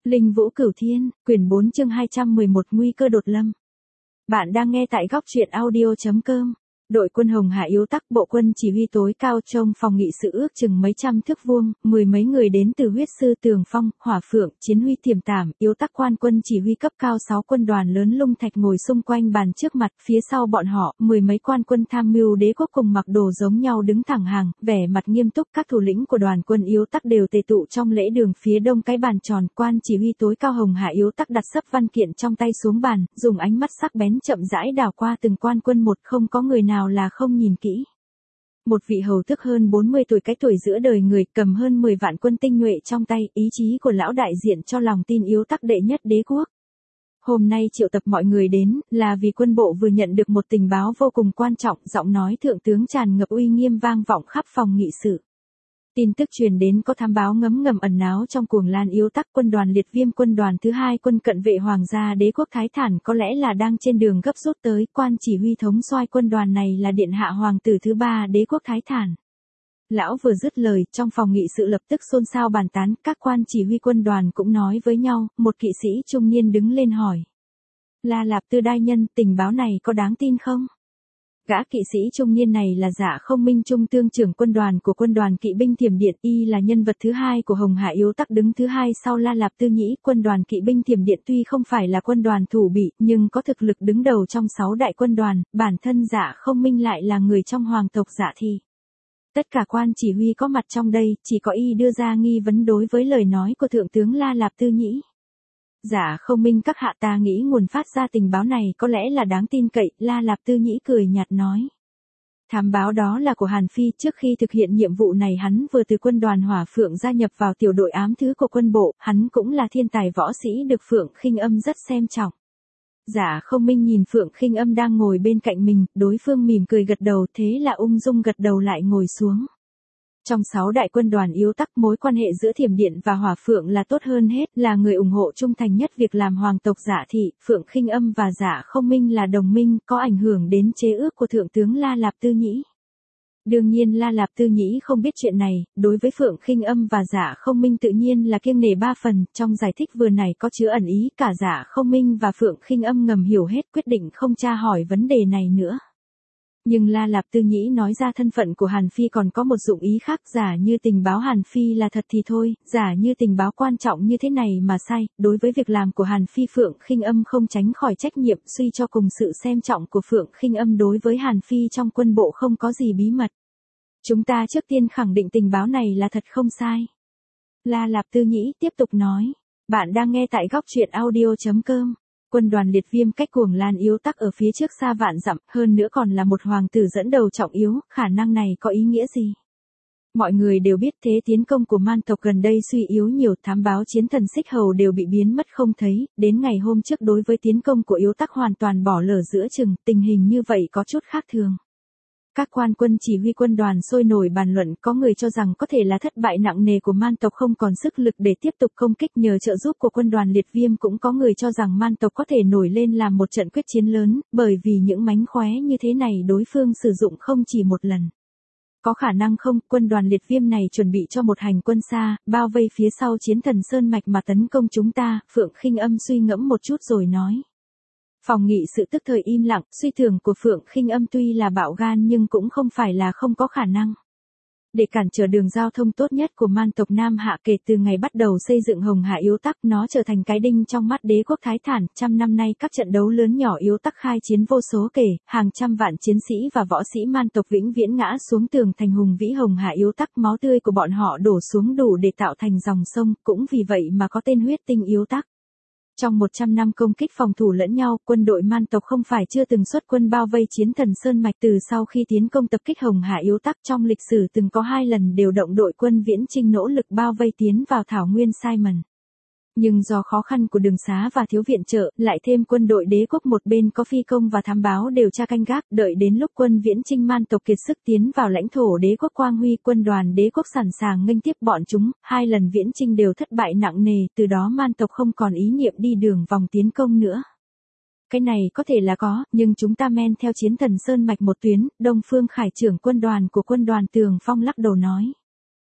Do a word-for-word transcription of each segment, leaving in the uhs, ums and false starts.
Linh Vũ Cửu Thiên, quyển bốn chương hai trăm mười một Nguy cơ đột lâm. Bạn đang nghe tại góc truyện audio chấm com. Đội quân Hồng Hà yếu tắc, bộ quân chỉ huy tối cao trong phòng nghị sự ước chừng mấy trăm thước vuông, mười mấy người đến từ huyết sư Tường Phong, Hỏa Phượng, Chiến huy Tiềm Tảm, yếu tắc quan quân chỉ huy cấp cao sáu quân đoàn lớn lung thạch ngồi xung quanh bàn trước mặt, phía sau bọn họ, mười mấy quan quân tham mưu đế quốc cùng mặc đồ giống nhau đứng thẳng hàng, vẻ mặt nghiêm túc. Các thủ lĩnh của đoàn quân yếu tắc đều tề tụ trong lễ đường phía đông cái bàn tròn. Quan chỉ huy tối cao Hồng Hà yếu tắc đặt sấp văn kiện trong tay xuống bàn, dùng ánh mắt sắc bén chậm rãi đảo qua từng quan quân một, không có người nào là không nhìn kỹ. Một vị hầu tước hơn bốn mươi tuổi, cái tuổi giữa đời người, cầm hơn mười vạn quân tinh nhuệ trong tay, ý chí của lão đại diện cho lòng tin yếu tắc đệ nhất đế quốc. Hôm nay triệu tập mọi người đến, là vì quân bộ vừa nhận được một tình báo vô cùng quan trọng, giọng nói thượng tướng tràn ngập uy nghiêm vang vọng khắp phòng nghị sự. Tin tức truyền đến có thám báo ngấm ngầm ẩn náu trong cuồng lan yếu tắc. Quân đoàn liệt viêm quân đoàn thứ hai quân cận vệ hoàng gia đế quốc Thái Thản có lẽ là đang trên đường gấp rút tới. Quan chỉ huy thống soai quân đoàn này là điện hạ hoàng tử thứ ba đế quốc Thái Thản. Lão vừa dứt lời, trong phòng nghị sự lập tức xôn xao bàn tán. Các quan chỉ huy quân đoàn cũng nói với nhau. Một kỵ sĩ trung niên đứng lên hỏi: La Lạp Tư đại nhân, tình báo này có đáng tin không? Gã kỵ sĩ trung niên này là Dạ Không Minh, trung tương trưởng quân đoàn của quân đoàn kỵ binh Thiểm Điện, y là nhân vật thứ hai của Hồng Hà yếu tắc, đứng thứ hai sau La Lạp Tư Nhĩ. Quân đoàn kỵ binh Thiểm Điện tuy không phải là quân đoàn thủ bị, nhưng có thực lực đứng đầu trong sáu đại quân đoàn, bản thân Dạ Không Minh lại là người trong hoàng tộc Dạ Thị. Tất cả quan chỉ huy có mặt trong đây, chỉ có y đưa ra nghi vấn đối với lời nói của thượng tướng La Lạp Tư Nhĩ. Dạ Không Minh các hạ, ta nghĩ nguồn phát ra tình báo này có lẽ là đáng tin cậy. La Lạp Tư Nhĩ cười nhạt nói: Thám báo đó là của Hàn Phi, trước khi thực hiện nhiệm vụ này hắn vừa từ quân đoàn Hỏa Phượng gia nhập vào tiểu đội ám thứ của quân bộ, hắn cũng là thiên tài võ sĩ được Phượng Khinh Âm rất xem trọng. Dạ Không Minh nhìn Phượng Khinh Âm đang ngồi bên cạnh mình, đối phương mỉm cười gật đầu, thế là ung dung gật đầu lại ngồi xuống. Trong sáu đại quân đoàn yếu tắc, mối quan hệ giữa Thiểm Điện và Hỏa Phượng là tốt hơn hết, là người ủng hộ trung thành nhất việc làm hoàng tộc Dạ Thị. Phượng Khinh Âm và Dạ Không Minh là đồng minh, có ảnh hưởng đến chế ước của thượng tướng La Lạp Tư Nhĩ. Đương nhiên La Lạp Tư Nhĩ không biết chuyện này, đối với Phượng Khinh Âm và Dạ Không Minh tự nhiên là kiêng nể ba phần. Trong giải thích vừa này có chứa ẩn ý, cả Dạ Không Minh và Phượng Khinh Âm ngầm hiểu hết, quyết định không tra hỏi vấn đề này nữa. Nhưng La Lạp Tư Nhĩ nói ra thân phận của Hàn Phi còn có một dụng ý khác. Giả như tình báo Hàn Phi là thật thì thôi, giả như tình báo quan trọng như thế này mà sai, đối với việc làm của Hàn Phi, Phượng Khinh Âm không tránh khỏi trách nhiệm. Suy cho cùng, sự xem trọng của Phượng Khinh Âm đối với Hàn Phi trong quân bộ không có gì bí mật. Chúng ta trước tiên khẳng định tình báo này là thật không sai. La Lạp Tư Nhĩ tiếp tục nói. Bạn đang nghe tại góc truyện audio chấm com. Quân đoàn liệt viêm cách cuồng lan yếu tắc ở phía trước xa vạn dặm, hơn nữa còn là một hoàng tử dẫn đầu trọng yếu, khả năng này có ý nghĩa gì? Mọi người đều biết thế tiến công của man tộc gần đây suy yếu nhiều, thám báo chiến thần xích hầu đều bị biến mất không thấy, đến ngày hôm trước đối với tiến công của yếu tắc hoàn toàn bỏ lở giữa chừng, tình hình như vậy có chút khác thường. Các quan quân chỉ huy quân đoàn sôi nổi bàn luận, có người cho rằng có thể là thất bại nặng nề của man tộc không còn sức lực để tiếp tục công kích nhờ trợ giúp của quân đoàn liệt viêm, cũng có người cho rằng man tộc có thể nổi lên làm một trận quyết chiến lớn, bởi vì những mánh khóe như thế này đối phương sử dụng không chỉ một lần. Có khả năng không, quân đoàn liệt viêm này chuẩn bị cho một hành quân xa, bao vây phía sau chiến thần Sơn Mạch mà tấn công chúng ta? Phượng Khinh Âm suy ngẫm một chút rồi nói. Phòng nghị sự tức thời im lặng, suy tưởng của Phượng Khinh Âm tuy là bạo gan nhưng cũng không phải là không có khả năng. Để cản trở đường giao thông tốt nhất của man tộc Nam Hạ, kể từ ngày bắt đầu xây dựng Hồng Hà yếu tắc, nó trở thành cái đinh trong mắt đế quốc Thái Thản. Trăm năm nay các trận đấu lớn nhỏ yếu tắc khai chiến vô số kể, hàng trăm vạn chiến sĩ và võ sĩ man tộc vĩnh viễn ngã xuống tường thành hùng vĩ Hồng Hà yếu tắc, máu tươi của bọn họ đổ xuống đủ để tạo thành dòng sông, cũng vì vậy mà có tên huyết tinh yếu tắc. Trong một trăm năm công kích phòng thủ lẫn nhau, quân đội man tộc không phải chưa từng xuất quân bao vây chiến thần Sơn Mạch. Từ sau khi tiến công tập kích Hồng Hà yếu tắc, trong lịch sử từng có hai lần điều động đội quân viễn chinh nỗ lực bao vây tiến vào thảo nguyên Simon. Nhưng do khó khăn của đường xá và thiếu viện trợ, lại thêm quân đội đế quốc một bên có phi công và thám báo điều tra canh gác, đợi đến lúc quân viễn chinh man tộc kiệt sức tiến vào lãnh thổ đế quốc Quang Huy, quân đoàn đế quốc sẵn sàng nghênh tiếp bọn chúng, hai lần viễn chinh đều thất bại nặng nề, từ đó man tộc không còn ý niệm đi đường vòng tiến công nữa. Cái này có thể là có, nhưng chúng ta men theo chiến thần Sơn Mạch một tuyến. Đông Phương Khải trưởng quân đoàn của quân đoàn Tường Phong lắc đầu nói.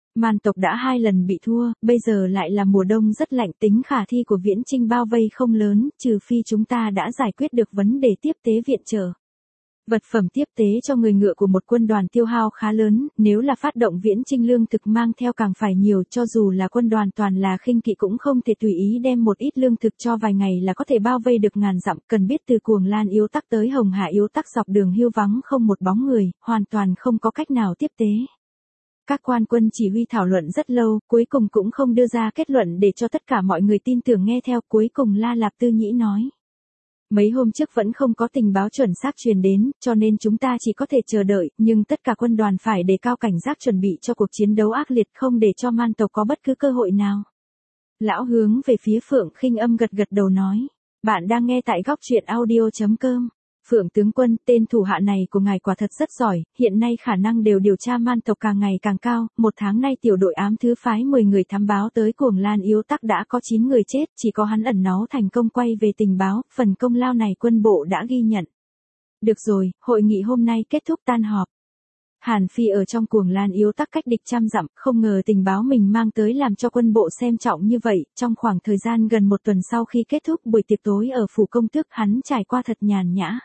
Man tộc đã hai lần bị thua, bây giờ lại là mùa đông rất lạnh, tính khả thi của viễn chinh bao vây không lớn, trừ phi chúng ta đã giải quyết được vấn đề tiếp tế viện trợ. Vật phẩm tiếp tế cho người ngựa của một quân đoàn tiêu hao khá lớn, nếu là phát động viễn chinh lương thực mang theo càng phải nhiều, cho dù là quân đoàn toàn là khinh kỵ cũng không thể tùy ý đem một ít lương thực cho vài ngày là có thể bao vây được ngàn dặm, cần biết từ Cuồng Lan Yếu Tắc tới Hồng Hà Yếu Tắc dọc đường hưu vắng không một bóng người, hoàn toàn không có cách nào tiếp tế. Các quan quân chỉ huy thảo luận rất lâu, cuối cùng cũng không đưa ra kết luận để cho tất cả mọi người tin tưởng nghe theo, cuối cùng La Lạp Tư Nhĩ nói. Mấy hôm trước vẫn không có tình báo chuẩn xác truyền đến, cho nên chúng ta chỉ có thể chờ đợi, nhưng tất cả quân đoàn phải đề cao cảnh giác chuẩn bị cho cuộc chiến đấu ác liệt, không để cho man tộc có bất cứ cơ hội nào. Lão hướng về phía Phượng Khinh Âm gật gật đầu nói. Bạn đang nghe tại góc truyện audio chấm com. Phượng tướng quân, tên thủ hạ này của ngài quả thật rất giỏi, hiện nay khả năng đều điều tra man tộc càng ngày càng cao, một tháng nay tiểu đội ám thứ phái mười người thám báo tới Cuồng Lan Yếu Tắc đã có chín người chết, chỉ có hắn ẩn náu thành công quay về tình báo, phần công lao này quân bộ đã ghi nhận. Được rồi, hội nghị hôm nay kết thúc tan họp. Hàn Phi ở trong Cuồng Lan Yếu Tắc cách địch trăm dặm, không ngờ tình báo mình mang tới làm cho quân bộ xem trọng như vậy, trong khoảng thời gian gần một tuần sau khi kết thúc buổi tiệc tối ở phủ công tước, hắn trải qua thật nhàn nhã.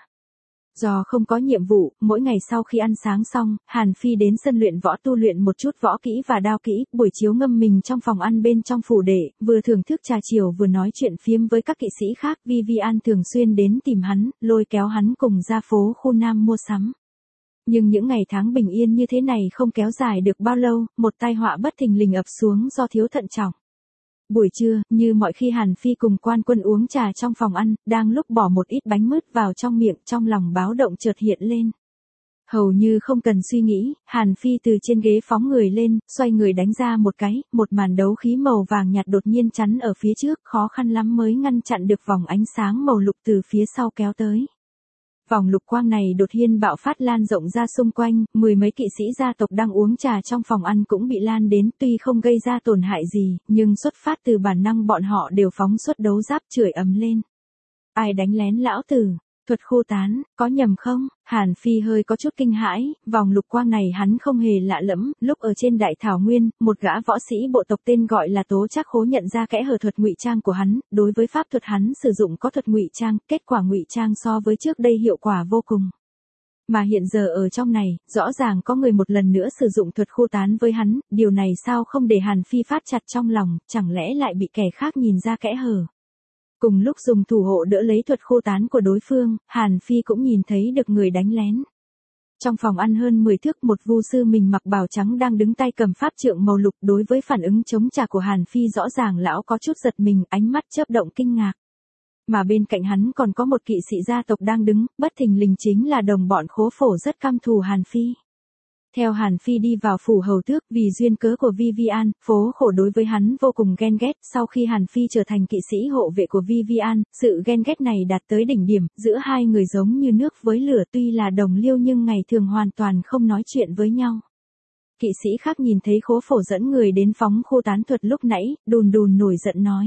Do không có nhiệm vụ, mỗi ngày sau khi ăn sáng xong, Hàn Phi đến sân luyện võ tu luyện một chút võ kỹ và đao kỹ, buổi chiếu ngâm mình trong phòng ăn bên trong phủ đệ, vừa thưởng thức trà chiều vừa nói chuyện phiếm với các kỵ sĩ khác. Vivian thường xuyên đến tìm hắn, lôi kéo hắn cùng ra phố khu Nam mua sắm. Nhưng những ngày tháng bình yên như thế này không kéo dài được bao lâu, một tai họa bất thình lình ập xuống do thiếu thận trọng. Buổi trưa, như mọi khi Hàn Phi cùng quan quân uống trà trong phòng ăn, đang lúc bỏ một ít bánh mứt vào trong miệng, trong lòng báo động chợt hiện lên. Hầu như không cần suy nghĩ, Hàn Phi từ trên ghế phóng người lên, xoay người đánh ra một cái, một màn đấu khí màu vàng nhạt đột nhiên chắn ở phía trước, khó khăn lắm mới ngăn chặn được vòng ánh sáng màu lục từ phía sau kéo tới. Vòng lục quang này đột nhiên bạo phát lan rộng ra xung quanh, mười mấy kỵ sĩ gia tộc đang uống trà trong phòng ăn cũng bị lan đến, tuy không gây ra tổn hại gì, nhưng xuất phát từ bản năng bọn họ đều phóng xuất đấu giáp chửi ầm lên. Ai đánh lén lão tử? Thuật khô tán, có nhầm không? Hàn Phi hơi có chút kinh hãi, vòng lục quang này hắn không hề lạ lẫm, lúc ở trên đại thảo nguyên, một gã võ sĩ bộ tộc tên gọi là Tố Trác Khố nhận ra kẽ hở thuật ngụy trang của hắn, đối với pháp thuật hắn sử dụng có thuật ngụy trang, kết quả ngụy trang so với trước đây hiệu quả vô cùng. Mà hiện giờ ở trong này, rõ ràng có người một lần nữa sử dụng thuật khô tán với hắn, điều này sao không để Hàn Phi phát chặt trong lòng, chẳng lẽ lại bị kẻ khác nhìn ra kẽ hở. Cùng lúc dùng thủ hộ đỡ lấy thuật khô tán của đối phương, Hàn Phi cũng nhìn thấy được người đánh lén. Trong phòng ăn hơn mười thước, một vu sư mình mặc bào trắng đang đứng tay cầm pháp trượng màu lục, đối với phản ứng chống trả của Hàn Phi rõ ràng lão có chút giật mình, ánh mắt chớp động kinh ngạc. Mà bên cạnh hắn còn có một kỵ sĩ gia tộc đang đứng, bất thình lình chính là đồng bọn Khố Phổ rất căm thù Hàn Phi. Theo Hàn Phi đi vào phủ hầu tước, vì duyên cớ của Vivian, Phố Khổ đối với hắn vô cùng ghen ghét, sau khi Hàn Phi trở thành kỵ sĩ hộ vệ của Vivian, sự ghen ghét này đạt tới đỉnh điểm, giữa hai người giống như nước với lửa, tuy là đồng liêu nhưng ngày thường hoàn toàn không nói chuyện với nhau. Kỵ sĩ khác nhìn thấy Khố Phổ dẫn người đến phóng khô tán thuật lúc nãy, đùn đùn nổi giận nói.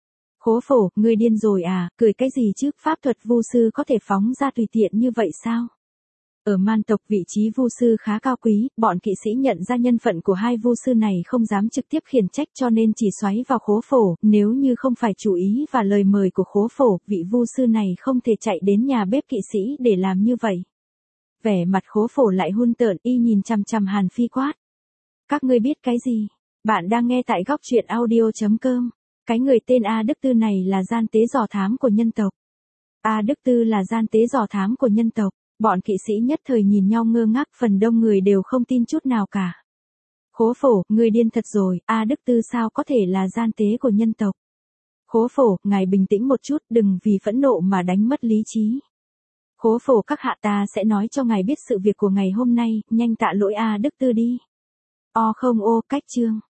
Khố Phổ, ngươi điên rồi à, cười cái gì chứ, pháp thuật vu sư có thể phóng ra tùy tiện như vậy sao? Ở man tộc vị trí vu sư khá cao quý, bọn kỵ sĩ nhận ra nhân phận của hai vu sư này không dám trực tiếp khiển trách cho nên chỉ xoáy vào Khố Phổ, nếu như không phải chú ý và lời mời của Khố Phổ, vị vu sư này không thể chạy đến nhà bếp kỵ sĩ để làm như vậy. Vẻ mặt Khố Phổ lại hung tợn, y nhìn chằm chằm Hàn Phi quát. Các ngươi biết cái gì? Bạn đang nghe tại góc truyện audio chấm com. Cái người tên A Đức Tư này là gian tế dò thám của nhân tộc. A Đức Tư là gian tế dò thám của nhân tộc. Bọn kỵ sĩ nhất thời nhìn nhau ngơ ngác, phần đông người đều không tin chút nào cả. Khố Phổ, người điên thật rồi, A Đức Tư sao có thể là gian tế của nhân tộc? Khố Phổ, ngài bình tĩnh một chút, đừng vì phẫn nộ mà đánh mất lý trí. Khố Phổ, các hạ, ta sẽ nói cho ngài biết sự việc của ngày hôm nay, nhanh tạ lỗi A Đức Tư đi. O không ô, cách chương.